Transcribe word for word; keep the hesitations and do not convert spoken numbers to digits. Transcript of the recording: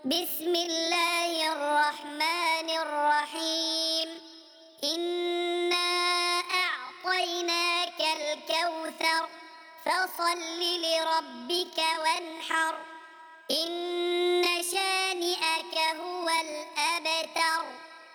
بسم الله الرحمن الرحيم. إنا أعطيناك الكوثر، فصل لربك وانحر.